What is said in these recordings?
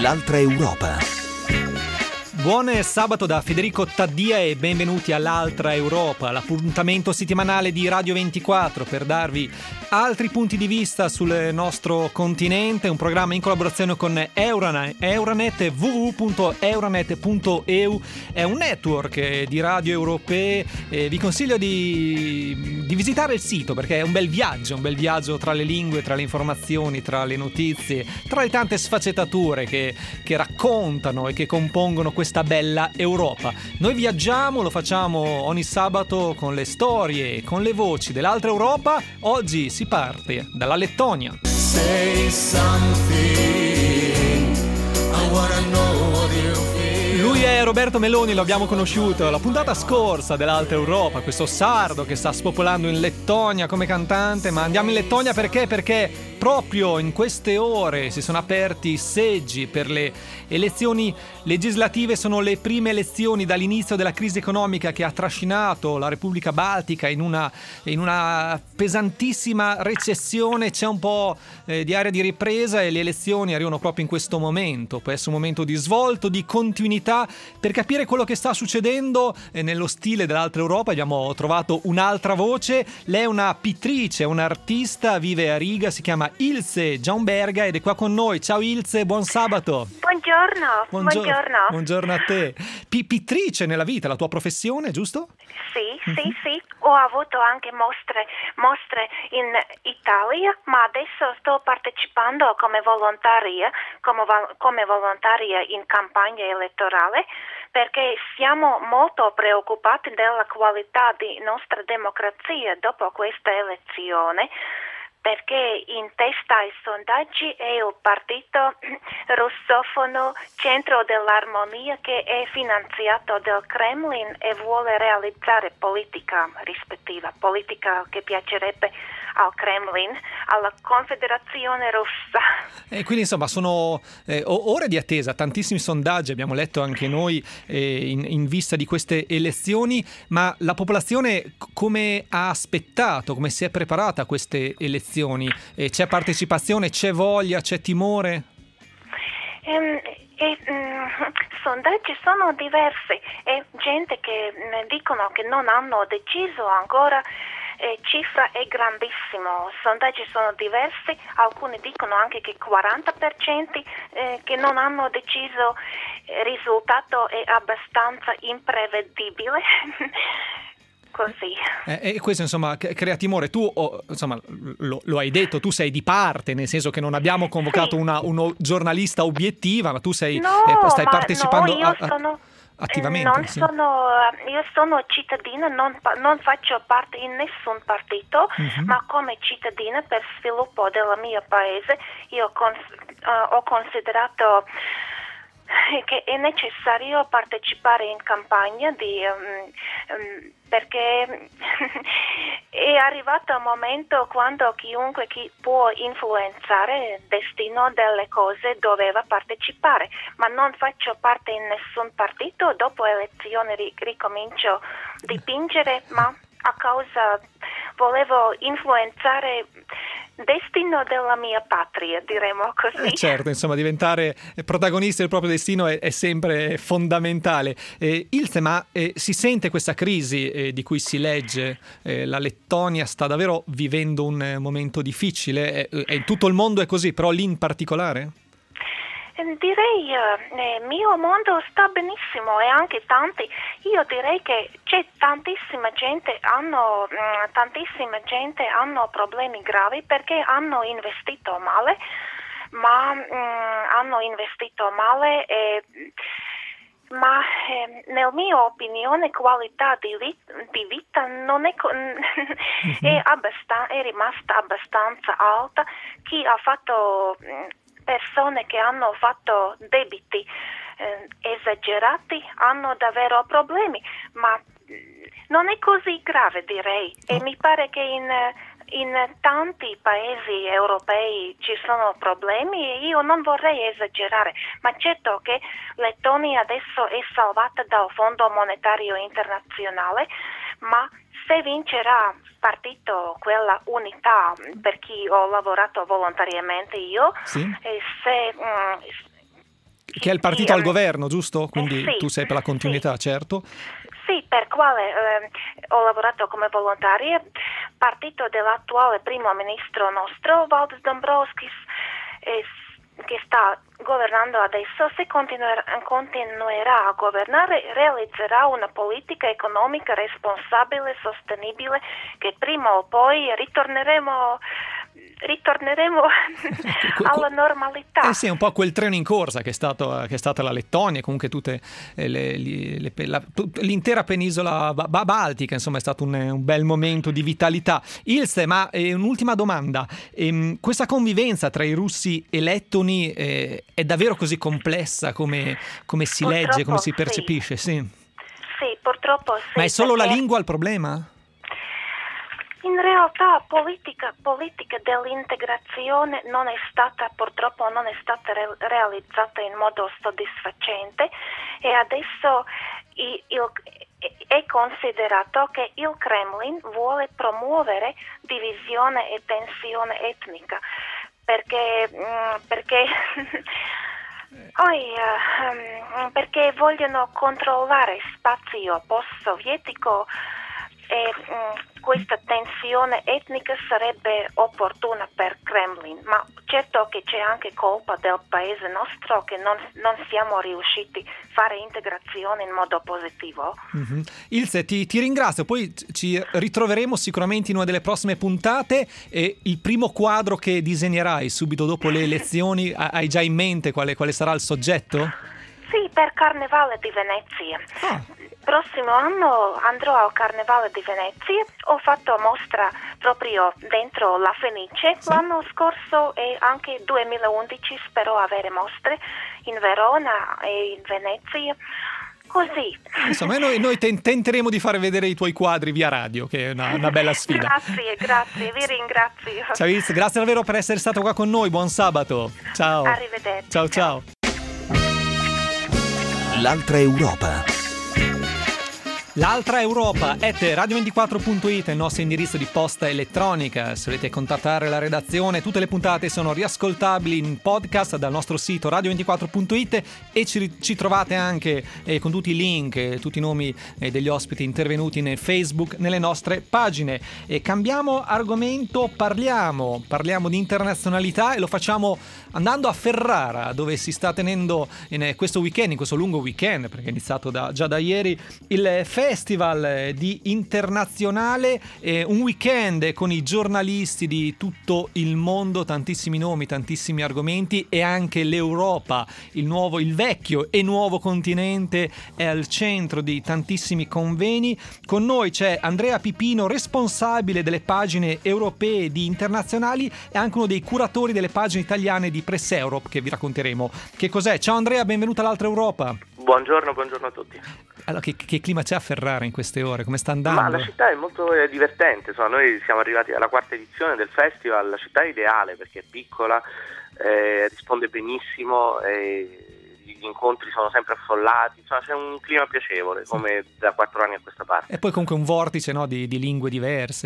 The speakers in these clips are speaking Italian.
L'altra Europa. Buon sabato da Federico Taddia e benvenuti all'Altra Europa, l'appuntamento settimanale di Radio 24 per darvi altri punti di vista sul nostro continente, un programma in collaborazione con Euranet, www.euranet.eu, è un network di radio europee. Vi consiglio di visitare il sito perché è un bel viaggio tra le lingue, tra le informazioni, tra le notizie, tra le tante sfaccettature che raccontano e che compongono questa bella Europa. Noi viaggiamo, lo facciamo ogni sabato con le storie, con le voci dell'altra Europa. Oggi si parte dalla Lettonia. Say something, I wanna know what you feel. Lui è Roberto Meloni, lo abbiamo conosciuto la puntata scorsa dell'Alta Europa, questo sardo che sta spopolando in Lettonia come cantante. Ma andiamo in Lettonia perché proprio in queste ore si sono aperti i seggi per le elezioni legislative. Sono le prime elezioni dall'inizio della crisi economica che ha trascinato la Repubblica Baltica in una pesantissima recessione. C'è un po' di area di ripresa e le elezioni arrivano proprio in questo momento. Può essere un momento di svolto, di continuità. Per capire quello che sta succedendo nello stile dell'Altra Europa abbiamo trovato un'altra voce. Lei è una pittrice, un'artista, vive a Riga, si chiama Ilse Giaumberga ed è qua con noi. Ciao Ilse, buon sabato. Buongiorno. Buongiorno a te. Pittrice nella vita, la tua professione, giusto? Sì. Ho avuto anche mostre in Italia, ma adesso sto partecipando come volontaria in campagna elettorale perché siamo molto preoccupati della qualità di nostra democrazia dopo questa elezione. Perché in testa ai sondaggi è il partito russofono Centro dell'Armonia che è finanziato dal Kremlin e vuole realizzare politica rispettiva, politica che piacerebbe al Kremlin, alla Confederazione Russa. E quindi insomma sono ore di attesa, tantissimi sondaggi, abbiamo letto anche noi in vista di queste elezioni, ma la popolazione come ha aspettato, come si è preparata a queste elezioni? C'è partecipazione, c'è voglia, c'è timore? Sondaggi sono diversi e gente che dicono che non hanno deciso ancora. Cifra è grandissimo, sondaggi sono diversi, alcuni dicono anche che 40% che non hanno deciso, il risultato è abbastanza imprevedibile. Così. E questo insomma crea timore. Tu insomma lo hai detto, tu sei di parte, nel senso che non abbiamo convocato uno giornalista obiettiva, ma tu stai partecipando attivamente. Io sono cittadina, non faccio parte in nessun partito, ma come cittadina per sviluppo del mio paese io ho considerato che è necessario partecipare in campagna perché è arrivato il momento quando chiunque chi può influenzare il destino delle cose doveva partecipare, ma non faccio parte in nessun partito. Dopo elezioni ricomincio a dipingere, ma a causa volevo influenzare destino della mia patria, diremo così. Certo, insomma, diventare protagonisti del proprio destino è sempre fondamentale. Ilse, ma si sente questa crisi di cui si legge? La Lettonia sta davvero vivendo un momento difficile? In tutto il mondo è così, però lì in particolare? Direi nel mio mondo sta benissimo e anche tanti. Io direi che c'è tantissima gente hanno problemi gravi perché hanno investito male, ma nel mio opinione qualità di vita non è è rimasta abbastanza alta. Chi ha fatto persone che hanno fatto debiti esagerati hanno davvero problemi, ma non è così grave, direi. E mi pare che in tanti paesi europei ci sono problemi e io non vorrei esagerare, ma certo che Lettonia adesso è salvata dal Fondo Monetario Internazionale, ma se vincerà partito quella unità per chi ho lavorato volontariamente io, sì. Che è il partito al governo, giusto? Quindi sì, tu sei per la continuità, sì. certo. Sì, per quale ho lavorato come volontaria, partito dell'attuale primo ministro nostro, Valdis Dombrovskis, che sta governando adesso. Se continuerà a governare, realizzerà una politica economica responsabile, sostenibile, che prima o poi ritorneremo alla normalità. Sì, è un po' quel treno in corsa che è stata la Lettonia, comunque tutte l'intera penisola baltica, insomma è stato un bel momento di vitalità. Ilse, ma un'ultima domanda, questa convivenza tra i russi e lettoni è davvero così complessa come si legge, come si percepisce? Sì, purtroppo sì. Ma è solo la lingua il problema? In realtà politica dell'integrazione purtroppo non è stata realizzata in modo soddisfacente, e adesso è considerato che il Kremlin vuole promuovere divisione e tensione etnica, perché vogliono controllare spazio post-sovietico, e questa tensione etnica sarebbe opportuna per Kremlin, ma certo che c'è anche colpa del paese nostro, che non siamo riusciti a fare integrazione in modo positivo. Mm-hmm. Ilse, ti ringrazio, poi ci ritroveremo sicuramente in una delle prossime puntate. E il primo quadro che disegnerai subito dopo le elezioni, hai già in mente quale sarà il soggetto? Sì, per Carnevale di Venezia. Prossimo anno andrò al Carnevale di Venezia. Ho fatto mostra proprio dentro la Fenice. Sì. L'anno scorso e anche 2011 spero avere mostre in Verona e in Venezia. Così. Insomma, noi tenteremo di fare vedere i tuoi quadri via radio, che è una bella sfida. Grazie, vi ringrazio. Ciao Ilse, grazie davvero per essere stato qua con noi. Buon sabato. Ciao. Arrivederci. Ciao. L'altra Europa. L'altra Europa @ radio24.it è il nostro indirizzo di posta elettronica. Se volete contattare la redazione, tutte le puntate sono riascoltabili in podcast dal nostro sito radio24.it, e ci trovate anche con tutti i link, tutti i nomi degli ospiti intervenuti nel Facebook, nelle nostre pagine. E cambiamo argomento, parliamo di internazionalità, e lo facciamo andando a Ferrara, dove si sta tenendo in questo lungo weekend, perché è iniziato già da ieri, il Festival di Internazionale, un weekend con i giornalisti di tutto il mondo, tantissimi nomi, tantissimi argomenti, e anche l'Europa, il vecchio e nuovo continente, è al centro di tantissimi conveni. Con noi c'è Andrea Pipino, responsabile delle pagine europee di Internazionali, e anche uno dei curatori delle pagine italiane di Press Europe, che vi racconteremo che cos'è. Ciao Andrea, benvenuta all'altra Europa. Buongiorno a tutti. Allora, che clima c'è a Ferrara in queste ore? Come sta andando? Ma la città è molto divertente, insomma, noi siamo arrivati alla 4ª edizione del festival. La città è ideale perché è piccola, risponde benissimo, gli incontri sono sempre affollati, insomma c'è un clima piacevole, come da 4 anni a questa parte. E poi comunque un vortice, no, di lingue diverse,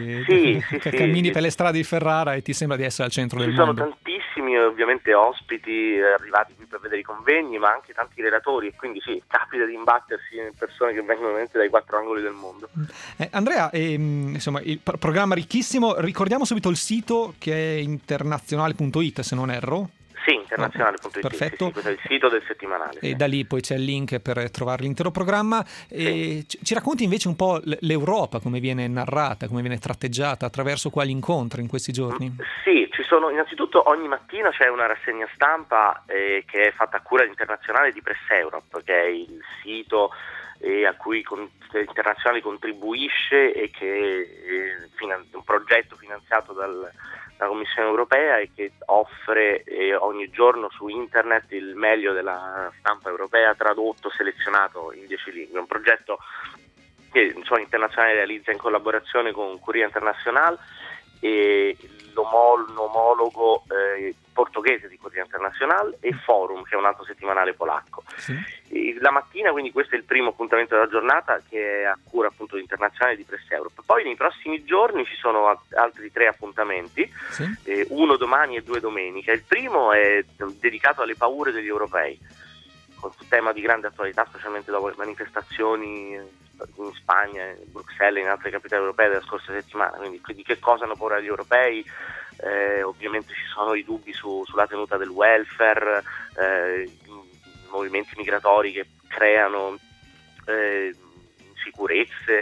che cammini per le strade di Ferrara e ti sembra di essere al centro del mondo. Ci sono tantissimi ovviamente ospiti arrivati qui per vedere i convegni, ma anche tanti relatori, e quindi sì, capita di imbattersi in persone che vengono veramente dai 4 angoli del mondo. Andrea, insomma, il programma ricchissimo. Ricordiamo subito il sito, che è internazionale.it, se non erro. Sì, internazionale.it, perfetto. Sì, questo è il sito del settimanale. E da lì poi c'è il link per trovare l'intero programma. E ci racconti invece un po' l'Europa, come viene narrata, come viene tratteggiata, attraverso quali incontri in questi giorni? Sì, ci sono, innanzitutto ogni mattina c'è una rassegna stampa che è fatta a cura internazionale di Press Europe, che è il sito a cui Internazionale contribuisce, e che è un progetto finanziato dalla Commissione europea, e che offre ogni giorno su internet il meglio della stampa europea, tradotto, selezionato in 10 lingue. Un progetto che Internazionale realizza in collaborazione con Courrier International e l'omologo portoghese di Courrier International, International e Forum, che è un altro settimanale polacco. Sì. La mattina, quindi questo è il primo appuntamento della giornata, che è a cura appunto di Internazionale di Press Europe. Poi nei prossimi giorni ci sono altri 3 appuntamenti, Sì. uno domani e 2 domenica. Il primo è dedicato alle paure degli europei, con un tema di grande attualità, specialmente dopo le manifestazioni in Spagna, in Bruxelles e in altre capitali europee della scorsa settimana. Quindi di che cosa hanno paura gli europei? Ovviamente ci sono i dubbi sulla tenuta del welfare, movimenti migratori che creano insicurezze,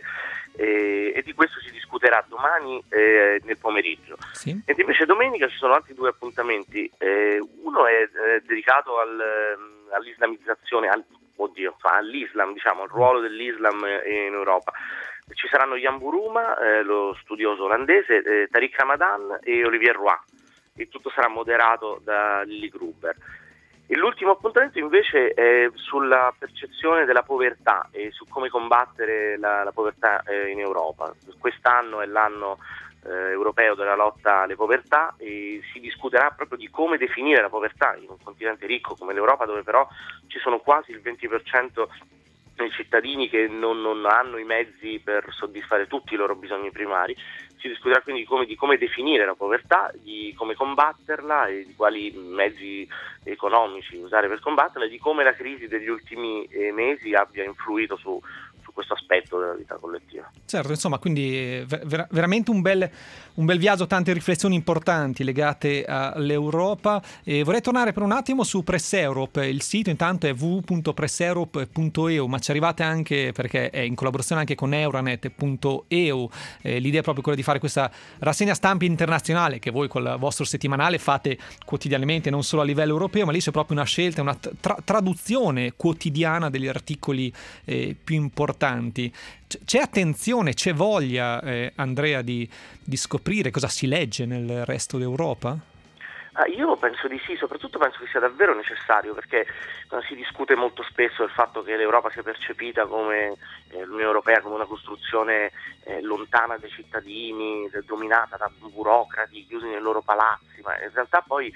e di questo si discuterà domani nel pomeriggio. Sì. E invece domenica ci sono altri 2 appuntamenti. Uno è dedicato all'islamizzazione, all'Islam, diciamo, al ruolo dell'Islam in Europa. Ci saranno Jan Buruma, lo studioso olandese, Tariq Ramadan e Olivier Roy. Il tutto sarà moderato da Lily Gruber. E l'ultimo appuntamento invece è sulla percezione della povertà e su come combattere la povertà in Europa. Quest'anno è l'anno europeo della lotta alle povertà e si discuterà proprio di come definire la povertà in un continente ricco come l'Europa, dove però ci sono quasi il 20% dei cittadini che non hanno i mezzi per soddisfare tutti i loro bisogni primari. Si discuterà quindi di come definire la povertà, di come combatterla e di quali mezzi economici usare per combatterla, e di come la crisi degli ultimi mesi abbia influito su questo aspetto della vita collettiva. Certo, insomma, quindi veramente un bel viaggio, tante riflessioni importanti legate all'Europa. E vorrei tornare per un attimo su Press Europe. Il sito intanto è www.presseurope.eu, ma ci arrivate anche perché è in collaborazione anche con Euranet.eu. L'idea è proprio quella di fare questa rassegna stampa internazionale che voi col vostro settimanale fate quotidianamente, non solo a livello europeo, ma lì c'è proprio una scelta, una traduzione quotidiana degli articoli più importanti. C'è attenzione, c'è voglia, Andrea, di scoprire cosa si legge nel resto d'Europa? Io penso di sì, soprattutto penso che sia davvero necessario, perché si discute molto spesso del fatto che l'Europa sia percepita come l'Unione Europea come una costruzione lontana dai cittadini, dominata da burocrati chiusi nei loro palazzi, ma in realtà poi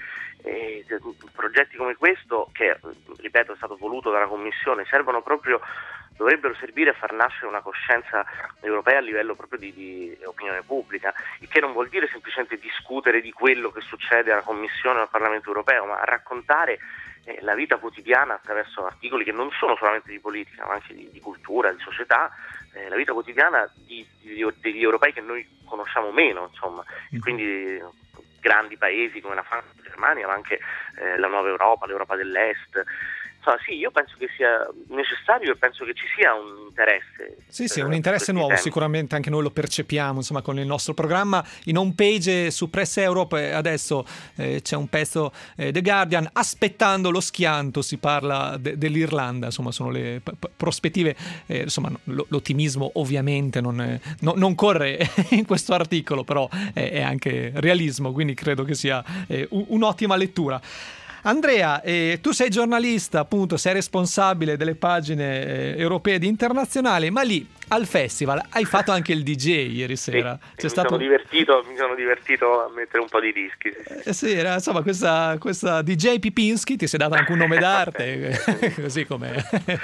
progetti come questo, che ripeto è stato voluto dalla Commissione, dovrebbero servire a far nascere una coscienza europea a livello proprio di opinione pubblica, il che non vuol dire semplicemente discutere di quello che succede alla Commissione o al Parlamento europeo, ma raccontare la vita quotidiana attraverso articoli che non sono solamente di politica, ma anche di cultura, di società, la vita quotidiana degli europei che noi conosciamo meno, insomma, e quindi grandi paesi come la Francia, la Germania, ma anche la nuova Europa, l'Europa dell'Est. Sì, io penso che sia necessario e penso che ci sia un interesse. Sì, un interesse nuovo, temi. Sicuramente anche noi lo percepiamo, insomma, con il nostro programma. In home page su Press Europe adesso c'è un pezzo The Guardian, aspettando lo schianto, si parla dell'Irlanda, insomma sono le prospettive, insomma l'ottimismo ovviamente non corre in questo articolo, però è anche realismo, quindi credo che sia un'ottima lettura. Andrea, tu sei giornalista, appunto, sei responsabile delle pagine europee ed internazionali, ma lì al festival hai fatto anche il DJ ieri sera. Sì, mi sono divertito a mettere un po' di dischi. Sì, era, insomma, questa DJ Pipinski, ti sei dato anche un nome d'arte, così come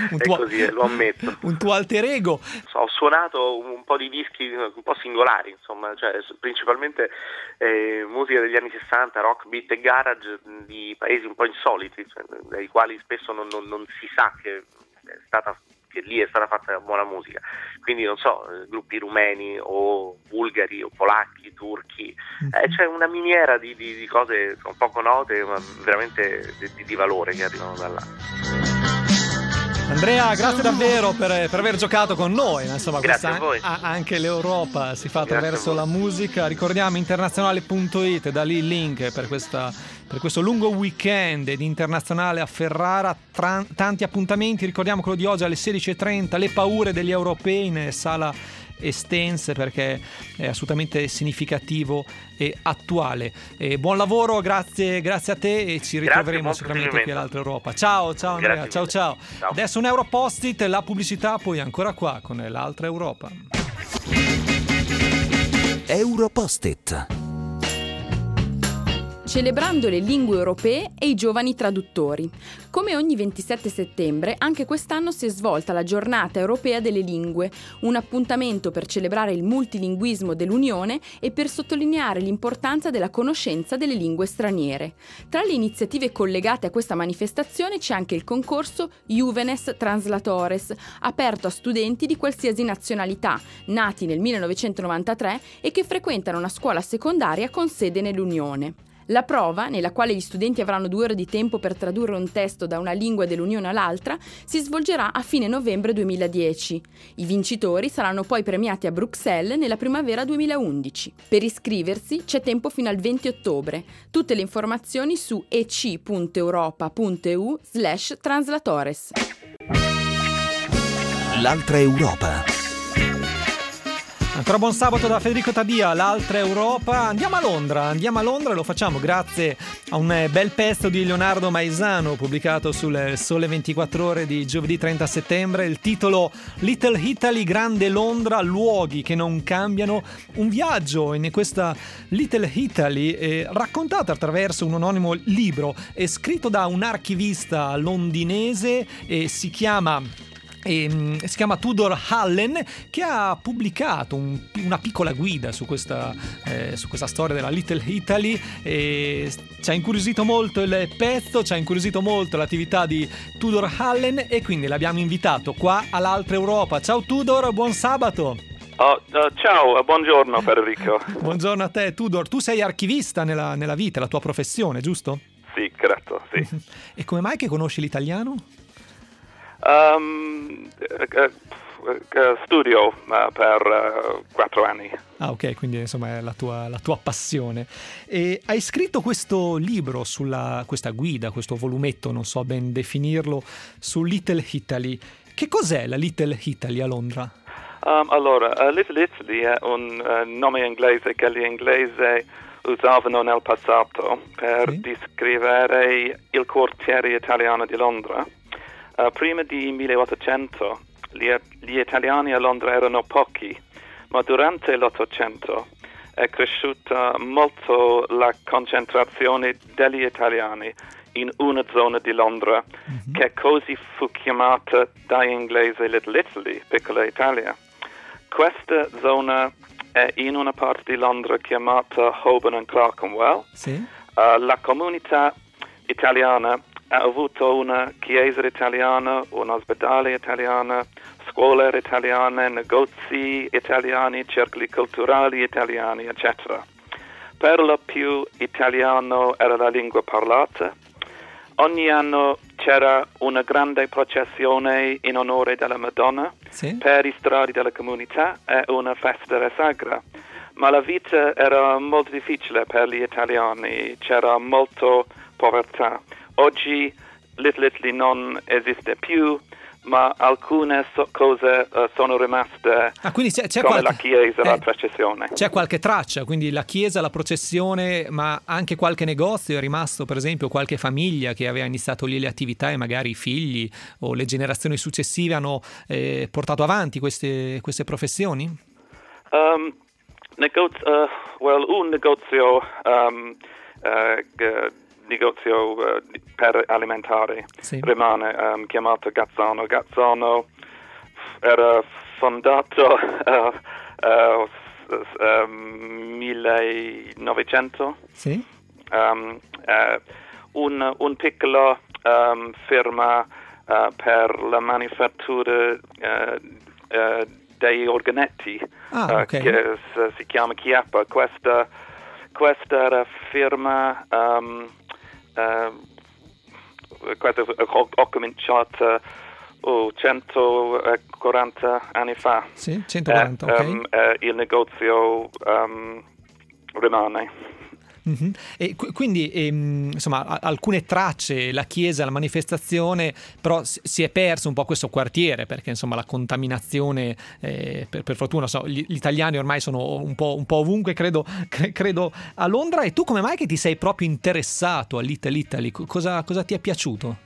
lo ammetto. Un tuo alter ego. Ho suonato un po' di dischi un po' singolari, insomma, cioè principalmente musica degli anni 60, rock, beat e garage di paesi un po' insoliti, cioè, dai quali spesso non si sa che lì è stata fatta buona musica, quindi non so, gruppi rumeni o bulgari o polacchi, turchi, c'è una miniera di cose poco note ma veramente di valore che arrivano da là. Andrea, grazie davvero per aver giocato con noi, insomma, grazie a voi. Anche l'Europa si fa attraverso la musica. Ricordiamo internazionale.it, da lì il link per questo lungo weekend di Internazionale a Ferrara, tanti appuntamenti. Ricordiamo quello di oggi alle 16:30, le paure degli europei in sala estense, perché è assolutamente significativo e attuale. Buon lavoro, grazie a te, e ci ritroveremo sicuramente qui all'Altra Europa. Ciao Andrea, ciao. Adesso un Europost-it, la pubblicità, poi ancora qua con l'Altra Europa. Europost-it. celebrando le lingue europee e i giovani traduttori. Come ogni 27 settembre, anche quest'anno si è svolta la Giornata Europea delle Lingue, un appuntamento per celebrare il multilinguismo dell'Unione e per sottolineare l'importanza della conoscenza delle lingue straniere. Tra le iniziative collegate a questa manifestazione c'è anche il concorso Juvenes Translatores, aperto a studenti di qualsiasi nazionalità, nati nel 1993 e che frequentano una scuola secondaria con sede nell'Unione. La prova, nella quale gli studenti avranno 2 ore di tempo per tradurre un testo da una lingua dell'Unione all'altra, si svolgerà a fine novembre 2010. I vincitori saranno poi premiati a Bruxelles nella primavera 2011. Per iscriversi c'è tempo fino al 20 ottobre. Tutte le informazioni su ec.europa.eu/translatores. L'altra Europa. Ancora buon sabato da Federico Tadia, l'altra Europa. Andiamo a Londra e lo facciamo grazie a un bel pezzo di Leonardo Maisano pubblicato sul Sole 24 Ore di giovedì 30 settembre. Il titolo Little Italy, Grande Londra, luoghi che non cambiano. Un viaggio in questa Little Italy raccontato attraverso un anonimo libro scritto da un archivista londinese si chiama Tudor Allen, che ha pubblicato una piccola guida su questa storia della Little Italy. Ci ha incuriosito molto il pezzo, ci ha incuriosito molto l'attività di Tudor Allen e quindi l'abbiamo invitato qua all'altra Europa. Ciao Tudor, buon sabato. Ciao, buongiorno Federico. Buongiorno a te Tudor, tu sei archivista nella vita, la tua professione, giusto? Sì, corretto, sì. E come mai che conosci l'italiano? Studio per 4 anni. Ah, ok, quindi insomma è la tua passione. E hai scritto questo libro questa guida, questo volumetto, non so ben definirlo, su Little Italy. Che cos'è la Little Italy a Londra? Allora, Little Italy è un nome inglese che gli inglesi usavano nel passato per descrivere il quartiere italiano di Londra. Prima di 1800 gli italiani a Londra erano pochi, ma durante l'Ottocento è cresciuta molto la concentrazione degli italiani in una zona di Londra che così fu chiamata dagli inglesi Little Italy, Piccola Italia. Questa zona è in una parte di Londra chiamata Holborn and Clerkenwell. Sì. La comunità italiana ha avuto una chiesa italiana, un ospedale italiano, scuole italiane, negozi italiani, circoli culturali italiani, eccetera. Per lo più italiano era la lingua parlata. Ogni anno c'era una grande processione in onore della Madonna per i stradi della comunità e una festa sagra. Ma la vita era molto difficile per gli italiani, c'era molta povertà. Oggi Little Italy non esiste più, ma alcune cose sono rimaste, quindi c'è come qualche, la chiesa, la processione. C'è qualche traccia, quindi la chiesa, la processione, ma anche qualche negozio è rimasto, per esempio qualche famiglia che aveva iniziato lì le attività e magari i figli o le generazioni successive hanno portato avanti queste professioni? Un negozio per alimentari rimane chiamato Gazzano. Gazzano era fondato 1900. Sì. Un piccolo firma per la manifattura dei organetti che si chiama Chiappa. Questa era firma ho cominciato 140 anni fa. Sì, 140, il negozio rimane. Mm-hmm. E quindi insomma alcune tracce, la chiesa, la manifestazione, però si è perso un po' questo quartiere perché insomma la contaminazione per fortuna gli italiani ormai sono un po' ovunque, credo a Londra. E tu come mai che ti sei proprio interessato a Little Italy? Cosa ti è piaciuto?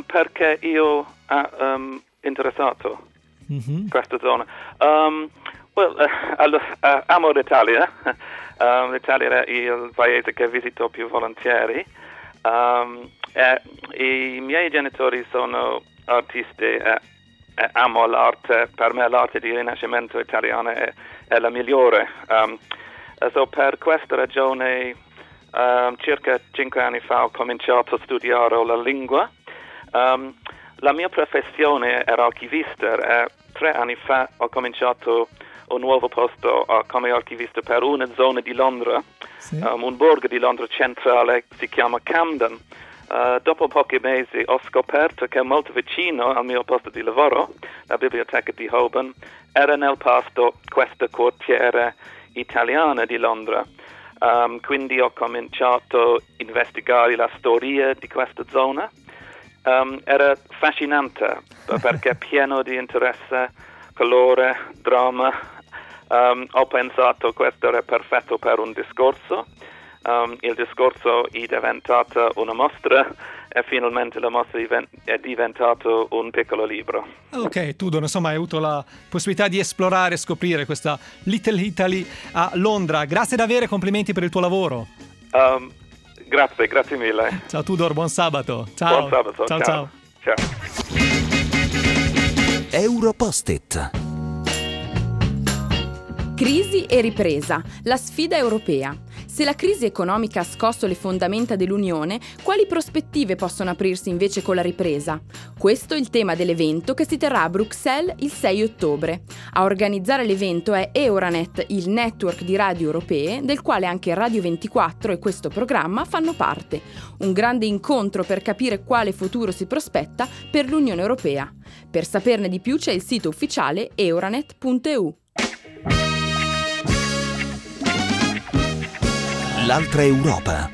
Perché io interessato questa zona. Well, amo l'Italia. L'Italia è il paese che visito più volentieri. I miei genitori sono artisti e amo l'arte. Per me l'arte di Rinascimento italiano è la migliore. So per questa ragione circa 5 anni fa ho cominciato a studiare la lingua. La mia professione era archivista e 3 anni fa ho cominciato un nuovo posto come archivista per una zona di Londra, un borgo di Londra centrale, si chiama Camden. Dopo pochi mesi ho scoperto che molto vicino al mio posto di lavoro, la biblioteca di Holborn, era nel pasto questa quartiere italiana di Londra. Quindi ho cominciato a investigare la storia di questa zona. Era affascinante perché è pieno di interesse, colore, dramma. Ho pensato che questo era perfetto per un discorso. Il discorso è diventato una mostra e finalmente la mostra è diventato un piccolo libro. Ok, Tudor, insomma hai avuto la possibilità di esplorare e scoprire questa Little Italy a Londra. Grazie davvero e complimenti per il tuo lavoro. Grazie mille. Ciao Tudor, buon sabato. Ciao. Buon sabato. Ciao. Europost-it. Crisi e ripresa, la sfida europea. Se la crisi economica ha scosso le fondamenta dell'Unione, quali prospettive possono aprirsi invece con la ripresa? Questo è il tema dell'evento che si terrà a Bruxelles il 6 ottobre. A organizzare l'evento è Euranet, il network di radio europee, del quale anche Radio 24 e questo programma fanno parte. Un grande incontro per capire quale futuro si prospetta per l'Unione Europea. Per saperne di più c'è il sito ufficiale euranet.eu. L'altra Europa.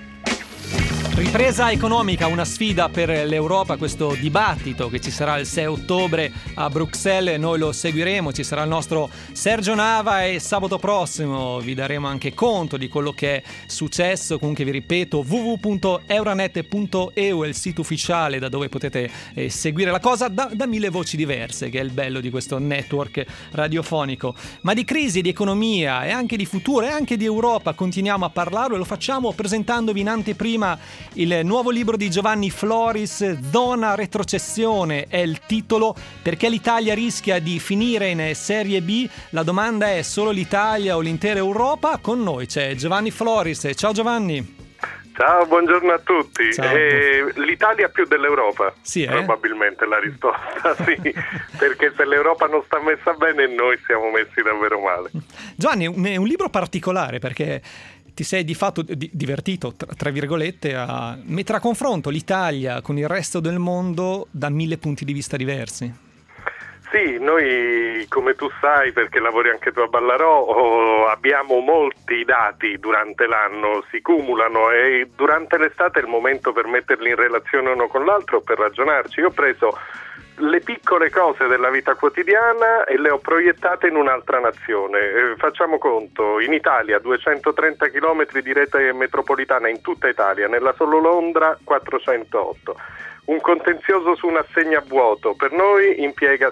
Ripresa economica, una sfida per l'Europa, questo dibattito che ci sarà il 6 ottobre a Bruxelles, noi lo seguiremo, ci sarà il nostro Sergio Nava e sabato prossimo vi daremo anche conto di quello che è successo. Comunque vi ripeto, www.euranet.eu è il sito ufficiale da dove potete seguire la cosa da 1000 voci diverse, che è il bello di questo network radiofonico. Ma di crisi, di economia e anche di futuro e anche di Europa continuiamo a parlarlo e lo facciamo presentandovi in anteprima il nuovo libro di Giovanni Floris, Zona retrocessione è il titolo. Perché l'Italia rischia di finire in Serie B? La domanda è: solo l'Italia o l'intera Europa? Con noi c'è Giovanni Floris. Ciao Giovanni. Ciao, buongiorno a tutti. Ciao. L'Italia più dell'Europa, probabilmente la risposta, sì, perché se l'Europa non sta messa bene noi siamo messi davvero male. Giovanni, è un libro particolare perché ti sei di fatto divertito, tra virgolette, a mettere a confronto l'Italia con il resto del mondo da 1000 punti di vista diversi. Sì, noi, come tu sai, perché lavori anche tu a Ballarò, abbiamo molti dati durante l'anno, si cumulano e durante l'estate è il momento per metterli in relazione uno con l'altro, per ragionarci. Io ho preso le piccole cose della vita quotidiana e le ho proiettate in un'altra nazione. Facciamo conto, in Italia 230 km di rete metropolitana in tutta Italia, nella solo Londra 408. Un contenzioso su un assegnavuoto per noi impiega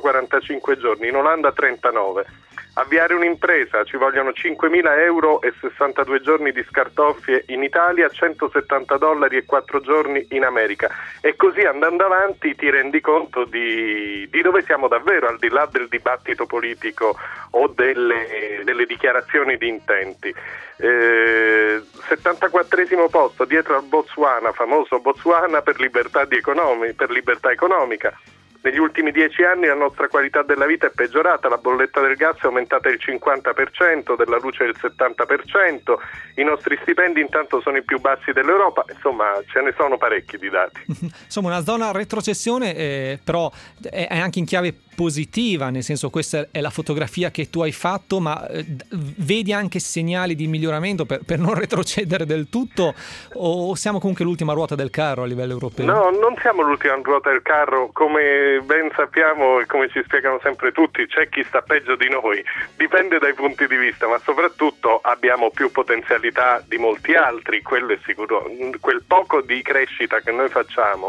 645 giorni, in Olanda 39. Avviare un'impresa ci vogliono 5.000 euro e 62 giorni di scartoffie in Italia, $170 e 4 giorni in America. E così andando avanti ti rendi conto di dove siamo davvero, al di là del dibattito politico o delle dichiarazioni di intenti. 74esimo posto dietro al Botswana, famoso Botswana per libertà economica. Negli ultimi 10 anni la nostra qualità della vita è peggiorata, la bolletta del gas è aumentata del 50%, della luce del 70%, i nostri stipendi intanto sono i più bassi dell'Europa, insomma ce ne sono parecchi di dati. Insomma una zona retrocessione, però è anche in chiave positiva, nel senso questa è la fotografia che tu hai fatto, ma vedi anche segnali di miglioramento per non retrocedere del tutto, o siamo comunque l'ultima ruota del carro a livello europeo? No, non siamo l'ultima ruota del carro, come ben sappiamo e come ci spiegano sempre tutti, c'è chi sta peggio di noi, dipende dai punti di vista, ma soprattutto abbiamo più potenzialità di molti altri, quello è sicuro. Quel poco di crescita che noi facciamo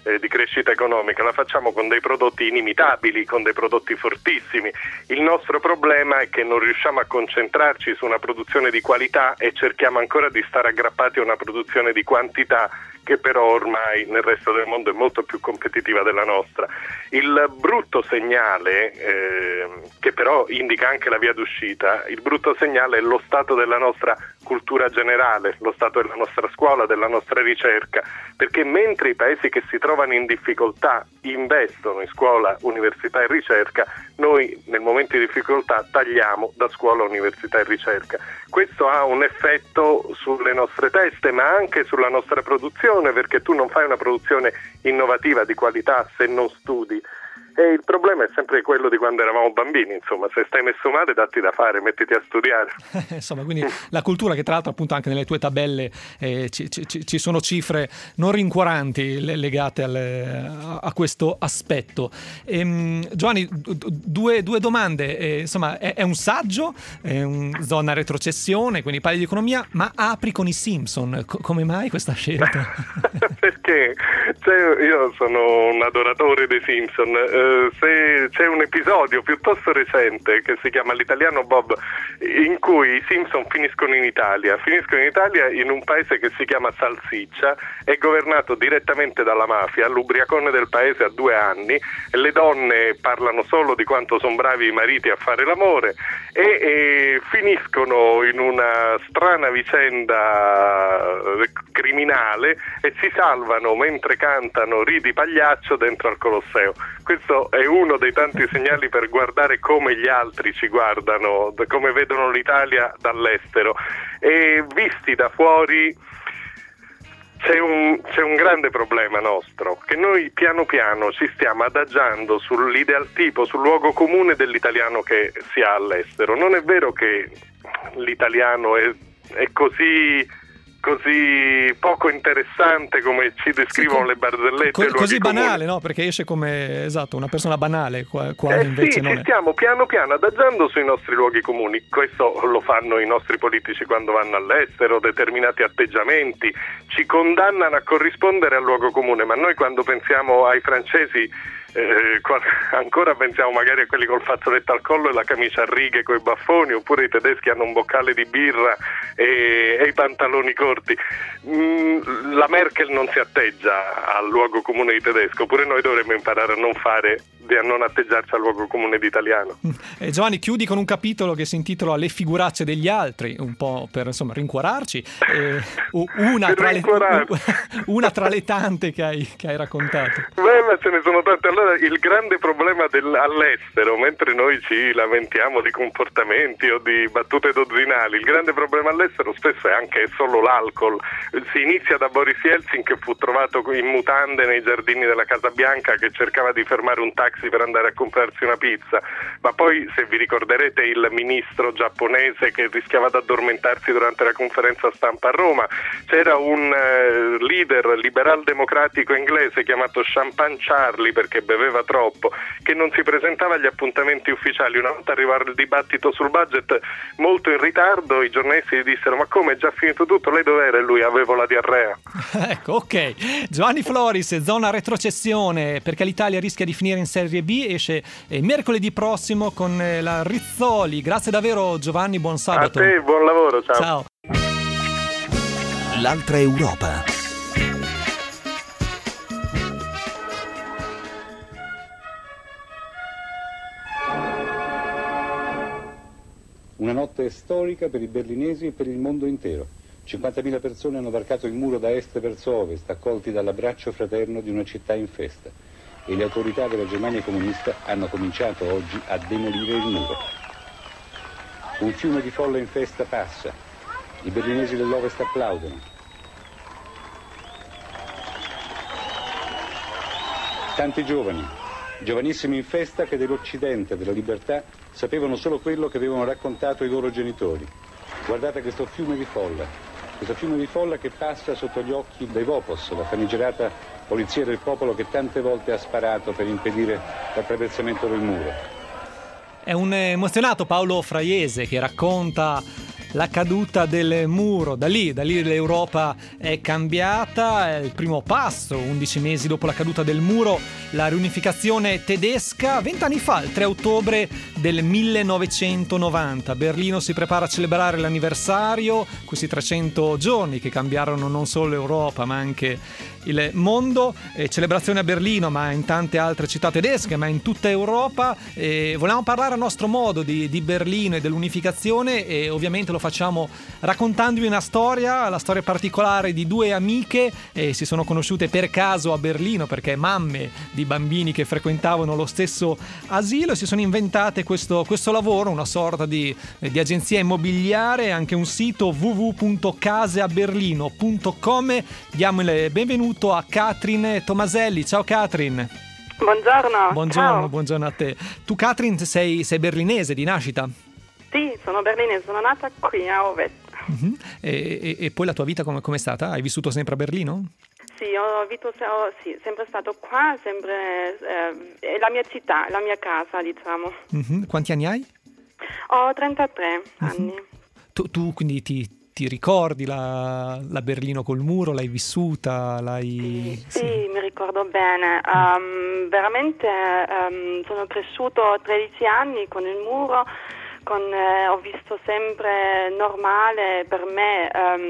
di crescita economica, la facciamo con dei prodotti inimitabili, con dei prodotti fortissimi. Il nostro problema è che non riusciamo a concentrarci su una produzione di qualità e cerchiamo ancora di stare aggrappati a una produzione di quantità che però ormai nel resto del mondo è molto più competitiva della nostra. Il brutto segnale, che però indica anche la via d'uscita, il brutto segnale è lo stato della nostra cultura generale, lo stato della nostra scuola, della nostra ricerca, perché mentre i paesi che si trovano in difficoltà investono in scuola, università e ricerca, noi nel momento di difficoltà tagliamo da scuola, università e ricerca. Questo ha un effetto sulle nostre teste, ma anche sulla nostra produzione, perché tu non fai una produzione innovativa di qualità se non studi. E il problema è sempre quello di quando eravamo bambini, insomma, se stai messo male datti da fare, mettiti a studiare. Insomma, quindi la cultura, che tra l'altro appunto anche nelle tue tabelle ci sono cifre non rincuoranti legate a questo aspetto. Giovanni, due domande, insomma, è un saggio, è zona retrocessione, quindi parli di economia, ma apri con i Simpson, come mai questa scelta? Perché io sono un adoratore dei Simpson. Se c'è un episodio piuttosto recente che si chiama L'italiano Bob, in cui i Simpson finiscono in Italia in un paese che si chiama Salsiccia, è governato direttamente dalla mafia, l'ubriacone del paese ha 2 anni, le donne parlano solo di quanto sono bravi i mariti a fare l'amore e finiscono in una strana vicenda criminale e si salvano mentre cantano Ridi Pagliaccio dentro al Colosseo. Questo è uno dei tanti segnali per guardare come gli altri ci guardano, come vedono l'Italia dall'estero. E visti da fuori c'è un grande problema nostro, che noi piano piano ci stiamo adagiando sull'ideal tipo, sul luogo comune dell'italiano che si ha all'estero. Non è vero che l'italiano è così poco interessante come ci descrivono le barzellette. Così banale, no? Perché esce come, esatto, una persona banale, quando invece non è. Ci stiamo piano piano adagiando sui nostri luoghi comuni. Questo lo fanno i nostri politici quando vanno all'estero, determinati atteggiamenti ci condannano a corrispondere al luogo comune, ma noi quando pensiamo ai francesi ancora pensiamo magari a quelli col fazzoletto al collo e la camicia a righe coi baffoni, oppure i tedeschi hanno un boccale di birra e i pantaloni corti. La Merkel non si atteggia al luogo comune di tedesco, pure noi dovremmo imparare a non atteggiarci al luogo comune di italiano. Giovanni, chiudi con un capitolo che si intitola Le figuracce degli altri, un po' per insomma rincuorarci, una tra le tante che hai raccontato. Beh, ma ce ne sono tante. Allora, il grande problema all'estero, mentre noi ci lamentiamo di comportamenti o di battute dozzinali, il grande problema all'estero spesso è anche solo l'alcol. Si inizia da Boris Yeltsin, che fu trovato in mutande nei giardini della Casa Bianca, che cercava di fermare un taxi per andare a comprarsi una pizza, ma poi, se vi ricorderete, il ministro giapponese che rischiava di addormentarsi durante la conferenza stampa a Roma, c'era un leader liberal democratico inglese chiamato Champagne Charlie, perché beveva troppo, che non si presentava agli appuntamenti ufficiali. Una volta arrivava il dibattito sul budget molto in ritardo, i giornalisti gli dissero: ma come, è già finito tutto, lei dov'era? E lui: avevo la diarrea. Ecco, ok. Giovanni Floris, Zona retrocessione, perché l'Italia rischia di finire in Serie B, esce mercoledì prossimo con la Rizzoli. Grazie davvero Giovanni, buon sabato. A te, buon lavoro, ciao. Ciao. L'altra Europa. Una notte storica per i berlinesi e per il mondo intero. 50.000 persone hanno varcato il muro da est verso ovest, accolti dall'abbraccio fraterno di una città in festa. E le autorità della Germania comunista hanno cominciato oggi a demolire il muro. Un fiume di folla in festa passa. I berlinesi dell'ovest applaudono. Tanti giovani, giovanissimi in festa, che dell'Occidente, della libertà, sapevano solo quello che avevano raccontato i loro genitori. Guardate questo fiume di folla che passa sotto gli occhi dei Vopos, la famigerata polizia del popolo che tante volte ha sparato per impedire l'attraversamento del muro. È un emozionato Paolo Fraiese che racconta la caduta del muro. Da lì l'Europa è cambiata, è il primo passo, 11 mesi dopo la caduta del muro, la riunificazione tedesca. 20 anni fa, il 3 ottobre del 1990, Berlino si prepara a celebrare l'anniversario, questi 300 giorni che cambiarono non solo l'Europa ma anche il mondo. Celebrazione a Berlino, ma in tante altre città tedesche, ma in tutta Europa. Volevamo parlare a nostro modo di Berlino e dell'unificazione, e ovviamente lo facciamo raccontandovi una storia, la storia particolare di due amiche, si sono conosciute per caso a Berlino perché mamme di bambini che frequentavano lo stesso asilo, e si sono inventate questo lavoro, una sorta di agenzia immobiliare, anche un sito www.caseaberlino.com. Diamo il benvenuto a Katrin Tomaselli. Ciao Katrin. Buongiorno. Buongiorno a te. Tu Katrin sei berlinese di nascita? Sì, sono berlinese, sono nata qui a Ovest. Uh-huh. E poi la tua vita come è stata? Hai vissuto sempre a Berlino? Sì, sempre stato qua, sempre è la mia città, la mia casa, diciamo. Uh-huh. Quanti anni hai? Ho 33 anni. Tu quindi ti ricordi la Berlino col muro? L'hai vissuta? Sì, mi ricordo bene. Veramente sono cresciuto 13 anni con il muro, ho visto sempre normale per me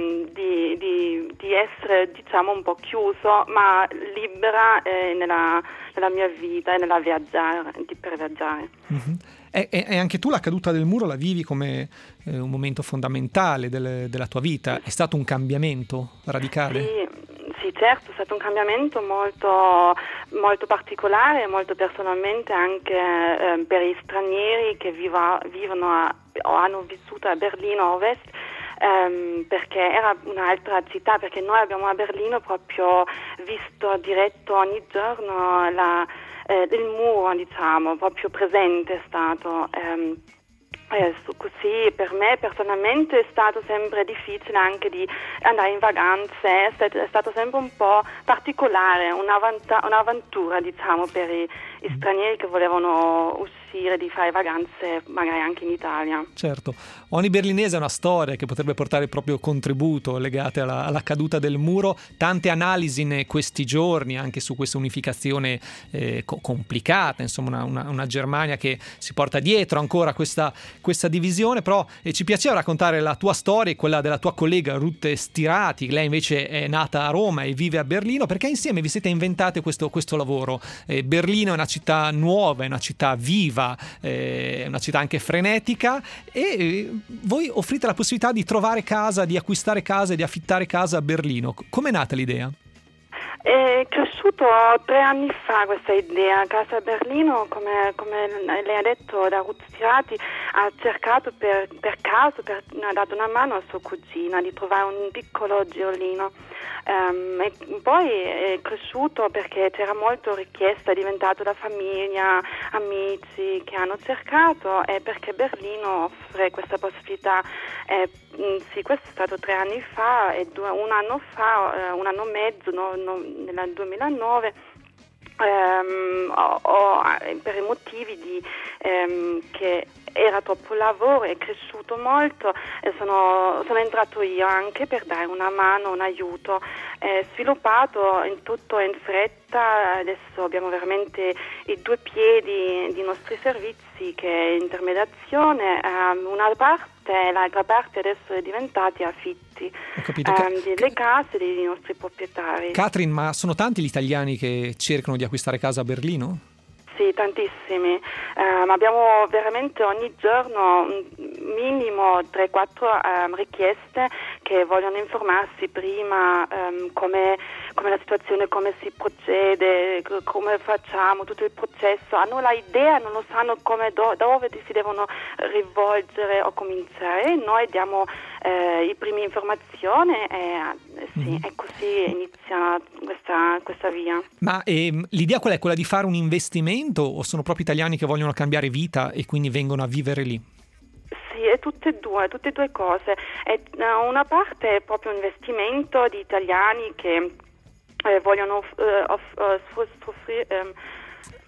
di essere, diciamo, un po' chiuso, ma libera nella mia vita e per viaggiare. Mm-hmm. E anche tu la caduta del muro la vivi come un momento fondamentale della tua vita? È stato un cambiamento radicale? Sì, certo, è stato un cambiamento molto, molto particolare, molto personalmente anche per gli stranieri che vivono o hanno vissuto a Berlino Ovest, perché era un'altra città, perché noi abbiamo a Berlino proprio visto diretto ogni giorno il muro, diciamo, proprio presente è stato. Così per me personalmente è stato sempre difficile anche di andare in vacanze, è stato sempre un po' particolare, un'avventura, diciamo, per i stranieri che volevano uscire, di fare vacanze magari anche in Italia. Certo, ogni berlinese ha una storia che potrebbe portare il proprio contributo legate alla caduta del muro. Tante analisi in questi giorni anche su questa unificazione complicata, insomma una Germania che si porta dietro ancora questa divisione, però ci piaceva raccontare la tua storia e quella della tua collega Ruth Stirati. Lei invece è nata a Roma e vive a Berlino, perché insieme vi siete inventate questo lavoro. Berlino è una città nuova, è una città viva, è una città anche frenetica, e voi offrite la possibilità di trovare casa, di acquistare casa e di affittare casa a Berlino. Com'è nata l'idea? È cresciuto 3 anni fa questa idea. Casa Berlino, come lei ha detto, da Ruth Stirati, ha cercato per caso, ha dato una mano a sua cugina di trovare un piccolo giolino. E poi è cresciuto perché c'era molto richiesta, è diventato da famiglia, amici che hanno cercato, e perché Berlino offre questa possibilità. Sì, questo è stato 3 anni fa, e un anno e mezzo, nel 2009, per i motivi che era troppo lavoro, è cresciuto molto, e sono entrato io anche per dare una mano, un aiuto, sviluppato tutto in fretta. Adesso abbiamo veramente i 2 piedi di nostri servizi, che è intermediazione, una parte, l'altra parte adesso è diventati affitti. Ho capito. Delle case dei nostri proprietari. Katrin, ma sono tanti gli italiani che cercano di acquistare casa a Berlino? Sì, tantissimi. Abbiamo veramente ogni giorno minimo 3-4 richieste che vogliono informarsi prima come la situazione, come si procede, come facciamo tutto il processo. Hanno l'idea, non lo sanno dove si devono rivolgere o cominciare. E noi diamo i primi informazioni e così inizia questa via. Ma l'idea qual è? Quella di fare un investimento, o sono proprio italiani che vogliono cambiare vita e quindi vengono a vivere lì? Sì, è tutte e due cose. Una parte è proprio un investimento di italiani che vogliono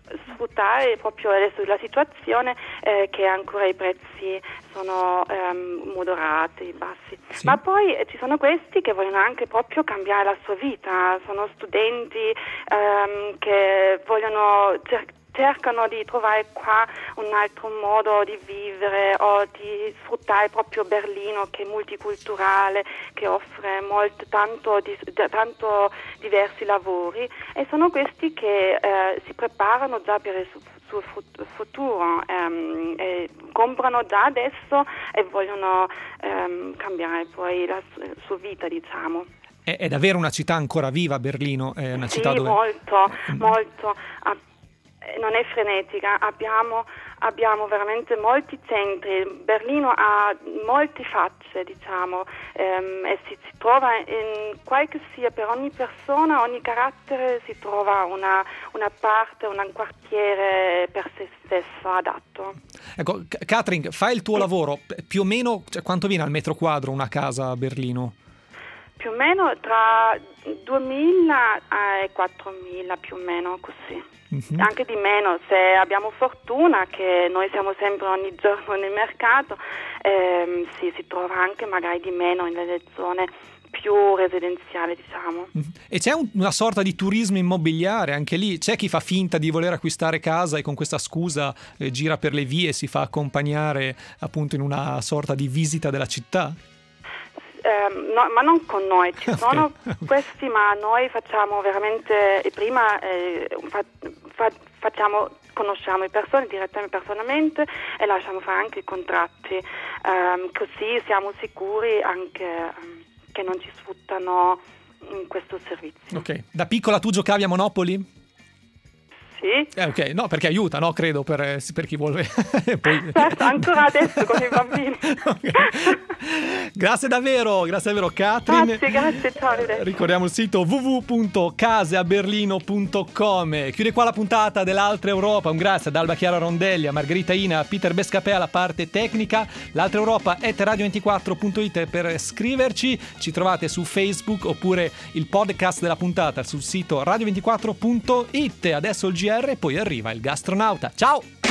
sfruttare proprio adesso la situazione che ancora i prezzi sono moderati, bassi. Sì. Ma poi ci sono questi che vogliono anche proprio cambiare la sua vita, sono studenti che vogliono cercano di trovare qua un altro modo di vivere o di sfruttare proprio Berlino, che è multiculturale, che offre tanto diversi lavori, e sono questi che si preparano già per il suo futuro, e comprano già adesso e vogliono cambiare poi la sua vita, diciamo. È davvero una città ancora viva, Berlino? È una città dove... molto. Non è frenetica, abbiamo veramente molti centri. Berlino ha molte facce, diciamo, e si trova in qualche sia per ogni persona, ogni carattere si trova una parte, un quartiere per se stesso adatto. Ecco, Katrin, fai il tuo lavoro, più o meno, cioè, quanto viene al metro quadro una casa a Berlino? Più o meno tra 2.000 e 4.000, più o meno così. Mm-hmm. Anche di meno, se abbiamo fortuna, che noi siamo sempre ogni giorno nel mercato, si trova anche magari di meno nelle zone più residenziali, diciamo. E c'è una sorta di turismo immobiliare anche lì? C'è chi fa finta di voler acquistare casa e con questa scusa gira per le vie e si fa accompagnare appunto in una sorta di visita della città? No, ma non con noi, ci sono questi, ma noi facciamo veramente prima conosciamo le persone direttamente, personalmente, e lasciamo fare anche i contratti, così siamo sicuri anche che non ci sfruttano in questo servizio. Ok, da piccola tu giocavi a Monopoly? Sì. Ok, no, perché aiuta, no? Credo per chi vuole. Poi... Certo, ancora adesso con i bambini. Okay. Grazie davvero, Katrin. Grazie, ciao. Ricordiamo il sito www.caseaberlino.com. Chiude qua la puntata dell'Altra Europa. Un grazie ad Alba Chiara Rondelli, a Margherita Ina, a Peter Bescapè alla parte tecnica. L'Altra Europa è radio24.it per scriverci. Ci trovate su Facebook oppure il podcast della puntata sul sito radio24.it. Adesso il GR e poi arriva il gastronauta. Ciao!